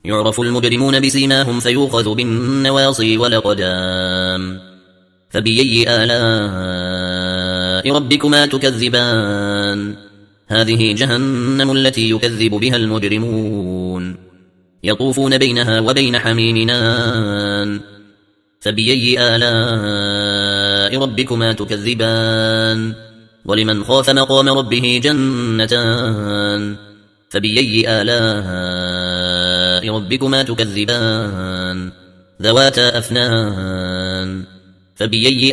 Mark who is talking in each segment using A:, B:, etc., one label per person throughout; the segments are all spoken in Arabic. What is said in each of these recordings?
A: يعرف المجرمون بسيماهم فيوخذ بالنواصي والأقدام فبأي آلاء ربكما تكذبان هذه جهنم التي يكذب بها المجرمون يطوفون بينها وبين حميم آن فبأي آلاء ربكما تكذبان ولمن خاف مقام ربه جنتان فبأي آلاء ربكما تكذبان ذواتا أفنان فبأي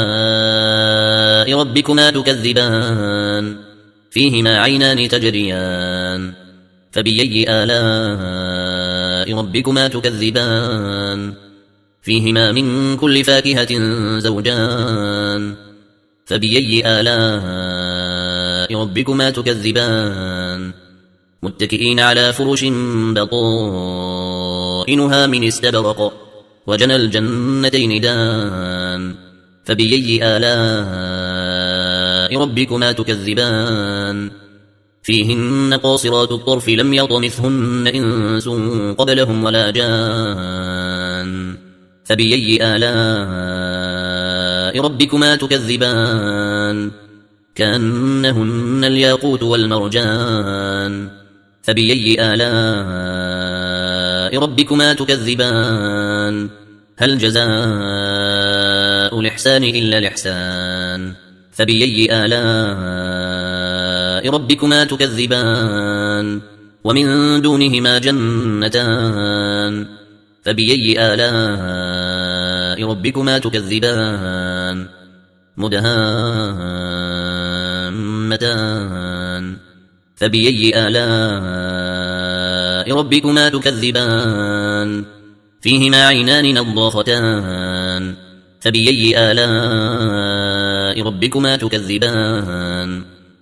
A: آلاء ربكما تكذبان فيهما عينان تجريان فبأي آلاء ربكما تكذبان فيهما من كل فاكهة زوجان فبأي آلاء ربكما تكذبان متكئين على فرش بطائنها من استبرق وجنى الجنتين دان فبأي آلاء ربكما تكذبان فيهن قاصرات الطرف لم يطمثهن إنس قبلهم ولا جان فبأي آلاء ربكما تكذبان كأنهن الياقوت والمرجان فبأي آلاء ربكما تكذبان هل جزاء الإحسان إلا الإحسان فبأي آلاء ربكما تكذبان ومن دونهما جنتان فبأي آلاء ربكما تكذبان مدهامتان فبأي آلاء ربكما تكذبان فيهما عينان نضاختان فبأي آلاء ربكما تكذبان